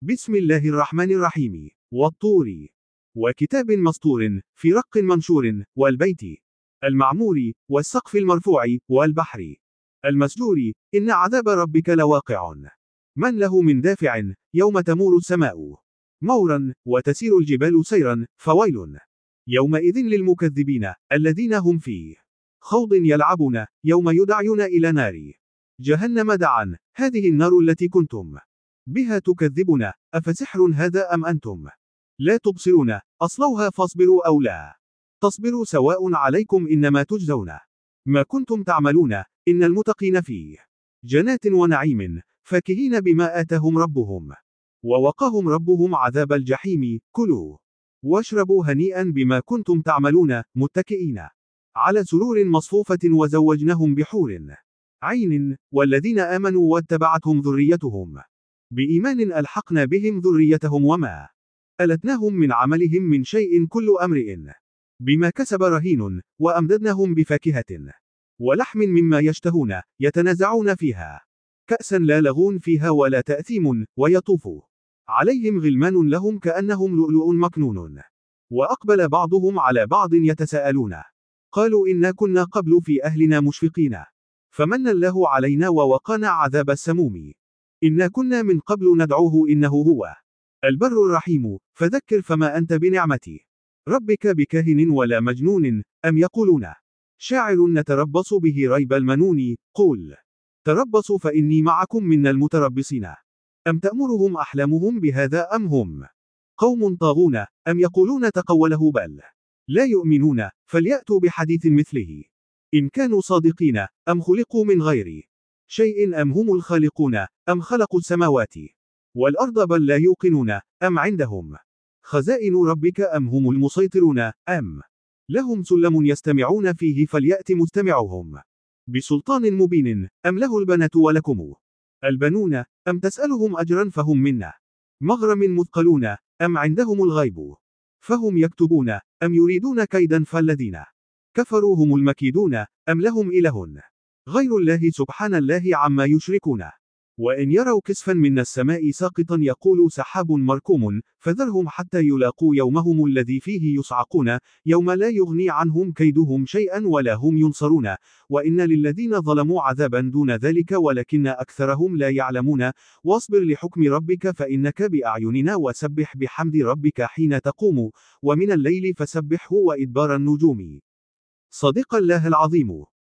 بسم الله الرحمن الرحيم. والطور وكتاب مسطور في رق منشور والبيت المعمور والسقف المرفوع والبحر المسجور إن عذاب ربك لواقع. من له من دافع يوم تمور السماء مورا وتسير الجبال سيرا فويل يومئذ للمكذبين الذين هم في خوض يلعبون يوم يدعون إلى نار جهنم دعا هذه النار التي كنتم بها تكذبون أفسحر هذا أم أنتم لا تبصرون أصلوها فاصبروا أو لا تصبروا سواء عليكم إنما تجزون ما كنتم تعملون إن المتقين في جنات ونعيم فاكهين بما آتاهم ربهم ووقاهم ربهم عذاب الجحيم كلوا واشربوا هنيئا بما كنتم تعملون متكئين على سرور مصفوفة وزوجناهم بحور عين والذين آمنوا واتبعتهم ذريتهم بإيمان ألحقنا بهم ذريتهم وما ألتناهم من عملهم من شيء كل أمرئ بما كسب رهين وأمددناهم بفاكهة ولحم مما يشتهون يتنازعون فيها كأسا لا لغون فيها ولا تأثيم ويطوف عليهم غلمان لهم كأنهم لؤلؤ مكنون وأقبل بعضهم على بعض يتساءلون قالوا إنا كنا قبل في أهلنا مشفقين فمن الله علينا ووقانا عذاب السموم إنا كنا من قبل ندعوه إنه هو البر الرحيم فذكر فما أنت بنعمة ربك بكاهن ولا مجنون أم يقولون شاعر نتربص به ريب المنون قل تربصوا فإني معكم من المتربصين أم تأمرهم أحلامهم بهذا أم هم قوم طاغون أم يقولون تقوله بل لا يؤمنون فليأتوا بحديث مثله إن كانوا صادقين أم خلقوا من غير شيء أم هم الخالقون أم خلقوا السماوات والأرض بل لا يوقنون أم عندهم خزائن ربك أم هم المسيطرون أم لهم سلم يستمعون فيه فليأت مستمعهم بسلطان مبين أم له البنات ولكم البنون أم تسألهم أجرا فهم منا مغرم مثقلون أم عندهم الغيب فهم يكتبون أم يريدون كيدا فالذين كفروا هم المكيدون أم لهم إله غير الله سبحان الله عما يشركون وإن يروا كسفا من السماء ساقطا يقولوا سحاب مركوم فذرهم حتى يلاقوا يومهم الذي فيه يصعقون يوم لا يغني عنهم كيدهم شيئا ولا هم ينصرون وإن للذين ظلموا عذابا دون ذلك ولكن أكثرهم لا يعلمون واصبر لحكم ربك فإنك بأعيننا وسبح بحمد ربك حين تقوم ومن الليل فسبحه وإدبار النجوم صدق الله العظيم.